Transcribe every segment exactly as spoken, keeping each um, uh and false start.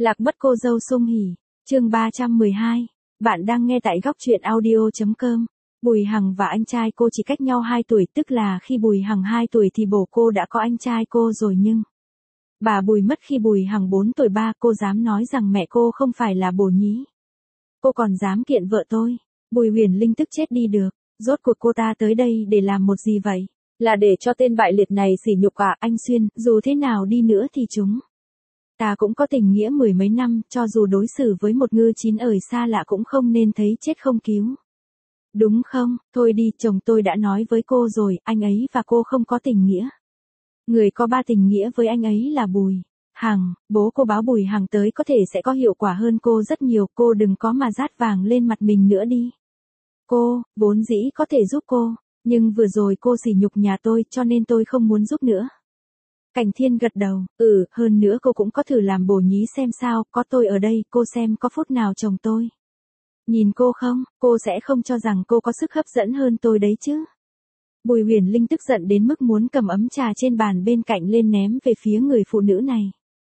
Lạc mất cô dâu Sung Hỉ, chương ba trăm mười hai. Bạn đang nghe tại góc truyện audio.com. Bùi Hằng và anh trai cô chỉ cách nhau hai tuổi, tức là khi Bùi Hằng hai tuổi thì bố cô đã có anh trai cô rồi, nhưng bà Bùi mất khi Bùi Hằng bốn tuổi ba, cô dám nói rằng mẹ cô không phải là bồ nhí. Cô còn dám kiện vợ tôi. Bùi Huyền Linh tức chết đi được, rốt cuộc cô ta tới đây để làm một gì vậy? Là để cho tên bại liệt này sỉ nhục à? Anh Xuyên, dù thế nào đi nữa thì chúng ta cũng có tình nghĩa mười mấy năm, cho dù đối xử với một ngư chín ời xa lạ cũng không nên thấy chết không cứu. Đúng không? Thôi đi, chồng tôi đã nói với cô rồi, anh ấy và cô không có tình nghĩa. Người có ba tình nghĩa với anh ấy là Bùi Hằng. Bố cô báo Bùi Hằng tới có thể sẽ có hiệu quả hơn cô rất nhiều, cô đừng có mà rát vàng lên mặt mình nữa đi. Cô, vốn dĩ có thể giúp cô, nhưng vừa rồi cô sỉ nhục nhà tôi cho nên tôi không muốn giúp nữa. Cảnh Thiên gật đầu, ừ, hơn nữa cô cũng có thử làm bồ nhí xem sao, có tôi ở đây, cô xem có phút nào chồng tôi nhìn cô không, cô sẽ không cho rằng cô có sức hấp dẫn hơn tôi đấy chứ. Bùi Huyền Linh tức giận đến mức muốn cầm ấm trà trên bàn bên cạnh lên ném về phía người phụ nữ này.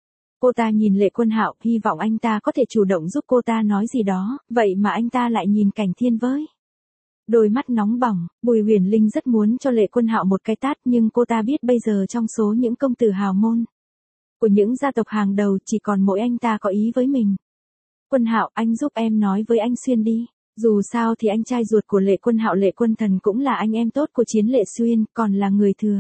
Cô ta nhìn Lệ Quân Hạo, hy vọng anh ta có thể chủ động giúp cô ta nói gì đó, vậy mà anh ta lại nhìn Cảnh Thiên với đôi mắt nóng bỏng. Bùi Huyền Linh rất muốn cho Lệ Quân Hạo một cái tát, nhưng cô ta biết bây giờ trong số những công tử hào môn của những gia tộc hàng đầu chỉ còn mỗi anh ta có ý với mình. Quân Hạo, anh giúp em nói với anh Xuyên đi. Dù sao thì anh trai ruột của Lệ Quân Hạo Lệ Quân Thần cũng là anh em tốt của Chiến Lệ Xuyên, còn là người thừa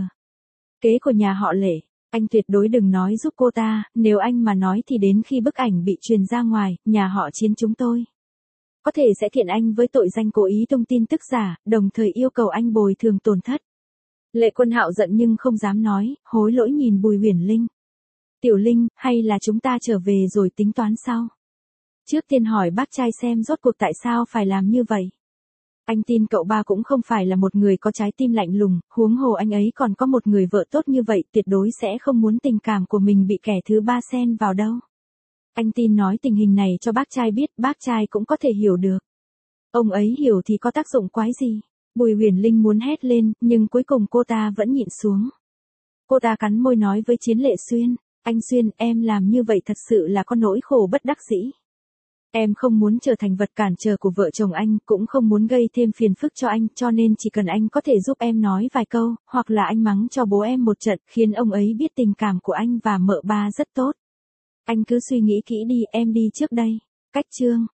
kế của nhà họ Lệ. Anh tuyệt đối đừng nói giúp cô ta, nếu anh mà nói thì đến khi bức ảnh bị truyền ra ngoài, nhà họ Chiến chúng tôi có thể sẽ kiện anh với tội danh cố ý tung tin tức giả, đồng thời yêu cầu anh bồi thường tổn thất. Lệ Quân Hạo giận nhưng không dám nói, hối lỗi nhìn Bùi Huyền Linh. Tiểu Linh, hay là chúng ta trở về rồi tính toán sau? Trước tiên hỏi bác trai xem rốt cuộc tại sao phải làm như vậy. Anh tin cậu ba cũng không phải là một người có trái tim lạnh lùng, huống hồ anh ấy còn có một người vợ tốt như vậy, tuyệt đối sẽ không muốn tình cảm của mình bị kẻ thứ ba xen vào đâu. Anh tin nói tình hình này cho bác trai biết, bác trai cũng có thể hiểu được. Ông ấy hiểu thì có tác dụng quái gì? Bùi Huyền Linh muốn hét lên, nhưng cuối cùng cô ta vẫn nhịn xuống. Cô ta cắn môi nói với Chiến Lệ Xuyên, anh Xuyên, em làm như vậy thật sự là có nỗi khổ bất đắc dĩ. Em không muốn trở thành vật cản trở của vợ chồng anh, cũng không muốn gây thêm phiền phức cho anh, cho nên chỉ cần anh có thể giúp em nói vài câu, hoặc là anh mắng cho bố em một trận, khiến ông ấy biết tình cảm của anh và mợ ba rất tốt. Anh cứ suy nghĩ kỹ đi, em đi trước đây. Cách chương